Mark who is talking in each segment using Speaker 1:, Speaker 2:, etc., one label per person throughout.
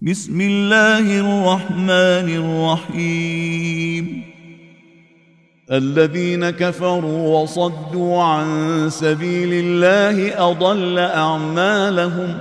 Speaker 1: بسم الله الرحمن الرحيم. الذين كفروا وصدوا عن سبيل الله أضل أعمالهم،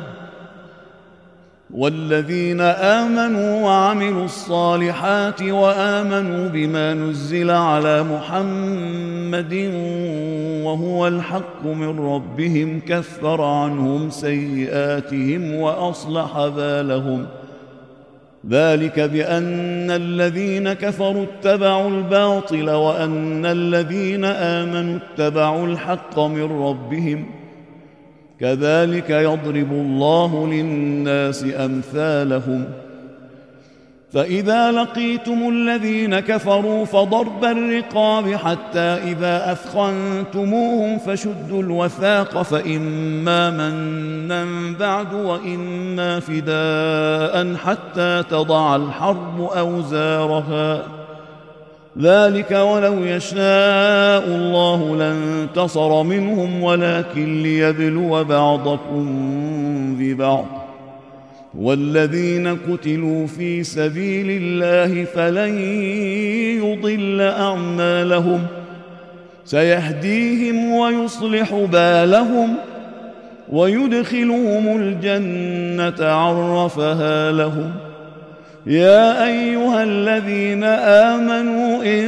Speaker 1: والذين آمنوا وعملوا الصالحات وآمنوا بما نزل على محمد وهو الحق من ربهم كفر عنهم سيئاتهم وأصلح بالهم. ذلك بأن الذين كفروا اتبعوا الباطل وأن الذين آمنوا اتبعوا الحق من ربهم، كذلك يضرب الله للناس أمثالهم. فإذا لقيتم الذين كفروا فضرب الرقاب حتى إذا أثخنتموهم فشدوا الوثاق، فإما منا بعد وإما فداء حتى تضع الحرب أوزارها. ذلك ولو يشاء الله لانتصر منهم ولكن ليبلو بعضكم ببعض. والذين قتلوا في سبيل الله فلن يضل أعمالهم، سيهديهم ويصلح بالهم ويدخلهم الجنة عرفها لهم. يا أيها الذين آمنوا إن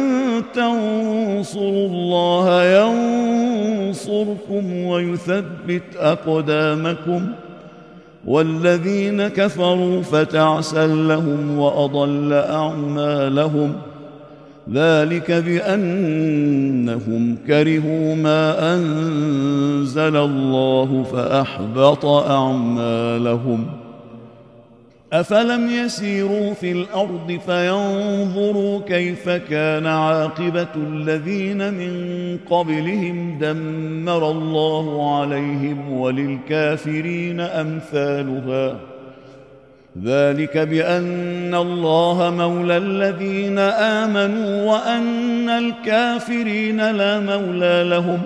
Speaker 1: تنصروا الله ينصركم ويثبت أقدامكم. والذين كفروا فتعسا لهم وأضل أعمالهم. ذلك بأنهم كرهوا ما أنزل الله فأحبط أعمالهم. أفلم يسيروا في الأرض فينظروا كيف كان عاقبة الذين من قبلهم دمر الله عليهم وللكافرين أمثالها. ذلك بأن الله مولى الذين آمنوا وأن الكافرين لا مولى لهم.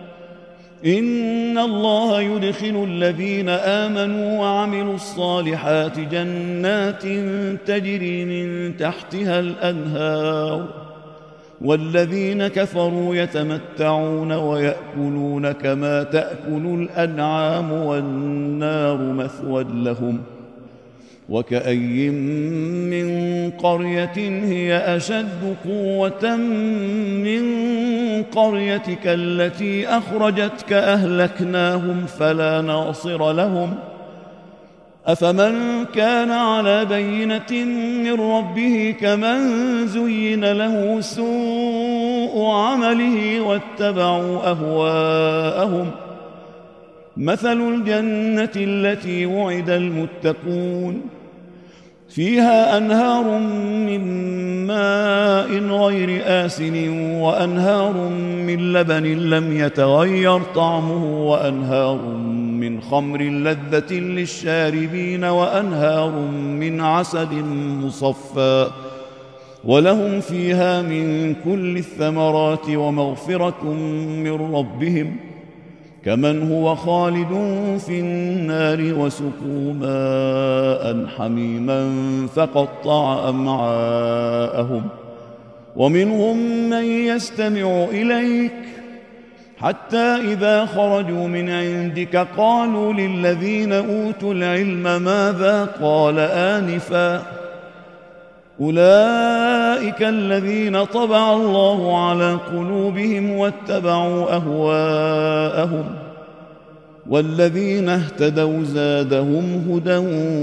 Speaker 1: إن الله يدخل الذين آمنوا وعملوا الصالحات جنات تجري من تحتها الأنهار، والذين كفروا يتمتعون ويأكلون كما تأكل الأنعام والنار مثوى لهم. وكأي من قرية هي أشد قوة من قريتك التي أخرجتك أهلكناهم فلا ناصر لهم. أفمن كان على بينة من ربه كمن زين له سوء عمله واتبعوا أهواءهم. مثل الجنة التي وعد المتقون فيها أنهار من ماء غير آسن وأنهار من لبن لم يتغير طعمه وأنهار من خمر لذة للشاربين وأنهار من عسل مصفى ولهم فيها من كل الثمرات ومغفرة من ربهم كمن هو خالد في النار وسقوا ماء حميما فقطع أمعاءهم. ومنهم من يستمع إليك حتى إذا خرجوا من عندك قالوا للذين أوتوا العلم ماذا قال آنفا أولئك الذين طبع الله على قلوبهم واتبعوا أهواءهم. والذين اهتدوا زادهم هدى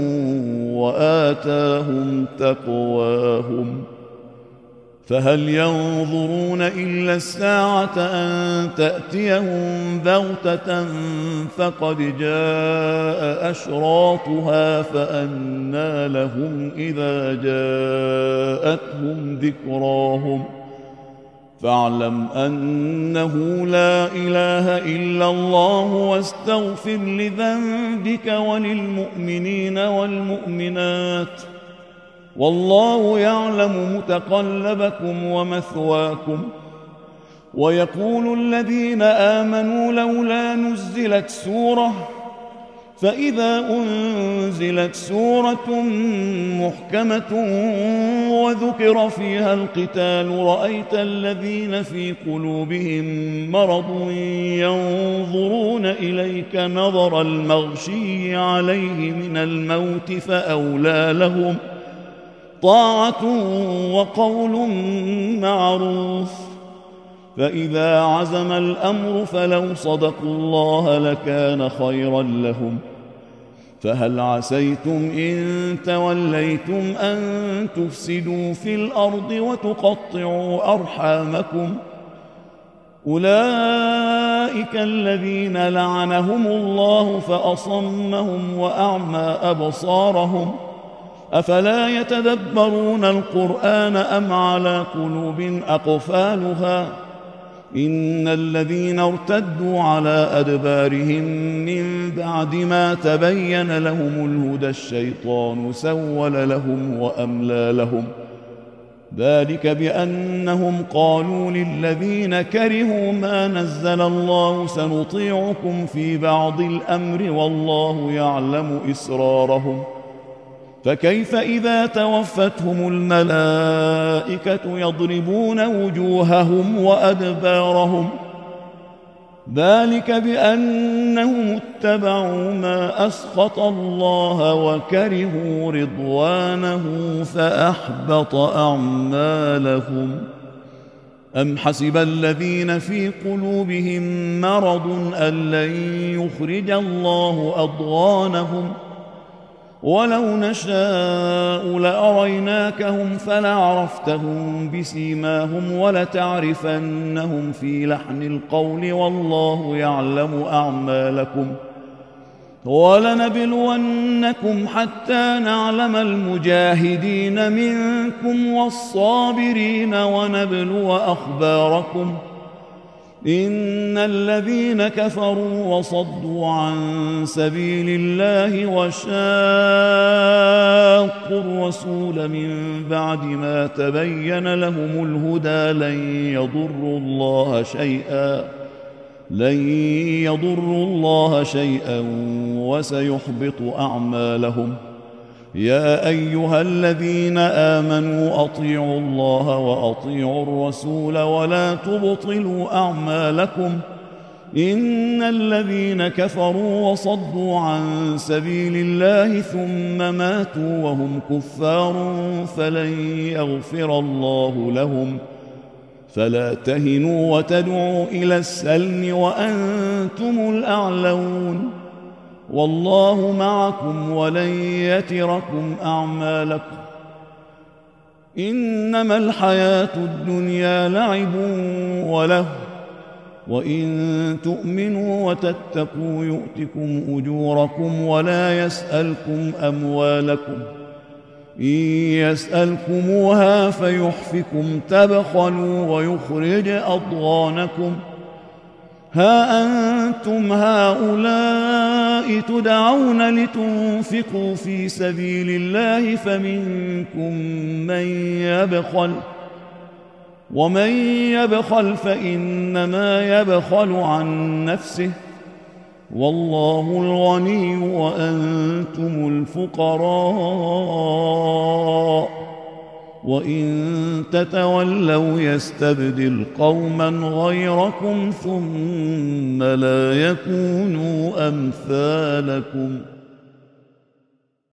Speaker 1: وآتاهم تقواهم. فهل ينظرون إلا الساعة أن تأتيهم بغتة فقد جاء أشراطها فأنى لهم إذا جاءتهم ذكراهم. فاعلم أنه لا إله إلا الله واستغفر لذنبك وللمؤمنين والمؤمنات والله يعلم متقلبكم ومثواكم. ويقول الذين آمنوا لولا نزلت سورة فإذا أنزلت سورة محكمة وذكر فيها القتال رأيت الذين في قلوبهم مرض ينظرون إليك نظر المغشي عليه من الموت فأولى لهم طاعة وقول معروف. فإذا عزم الأمر فلو صدقوا الله لكان خيرا لهم. فهل عسيتم إن توليتم أن تفسدوا في الأرض وتقطعوا أرحامكم؟ أولئك الذين لعنهم الله فأصمهم وأعمى أبصارهم. أفلا يتدبرون القرآن أم على قلوب أقفالها؟ إن الذين ارتدوا على أدبارهم من بعد ما تبين لهم الهدى الشيطان سول لهم وأملى لهم. ذلك بأنهم قالوا للذين كرهوا ما نزل الله سنطيعكم في بعض الأمر والله يعلم إسرارهم. فكيف إذا توفتهم الملائكة يضربون وجوههم وأدبارهم؟ ذلك بأنهم اتبعوا ما أسخط الله وكرهوا رضوانه فأحبط أعمالهم. أم حسب الذين في قلوبهم مرض أن لن يخرج الله أضغانهم؟ ولو نشاء لأريناكهم فلعرفتهم بسيماهم ولتعرفنهم في لحن القول والله يعلم أعمالكم. ولنبلونكم حتى نعلم المجاهدين منكم والصابرين ونبلو أخباركم. إن الذين كفروا وصدوا عن سبيل الله وشاقوا الرسول من بعد ما تبين لهم الهدى لن يضروا الله شيئا وسيحبط أعمالهم. يا أيها الذين آمنوا أطيعوا الله وأطيعوا الرسول ولا تبطلوا أعمالكم. إن الذين كفروا وصدوا عن سبيل الله ثم ماتوا وهم كفار فلن يغفر الله لهم. فلا تهنوا وتدعوا إلى السلم وأنتم الأعلون والله معكم ولن يتركم أعمالكم. إنما الحياة الدنيا لعب وله وإن تؤمنوا وتتقوا يؤتكم أجوركم ولا يسألكم أموالكم. إن يسألكموها فيحفكم تبخلوا ويخرج أضغانكم. ها أنتم هؤلاء تدعون لتنفقوا في سبيل الله فمنكم من يبخل ومن يبخل فإنما يبخل عن نفسه والله الغني وأنتم الفقراء. وإن تتولوا يستبدل قوما غيركم ثم لا يكونوا أمثالكم.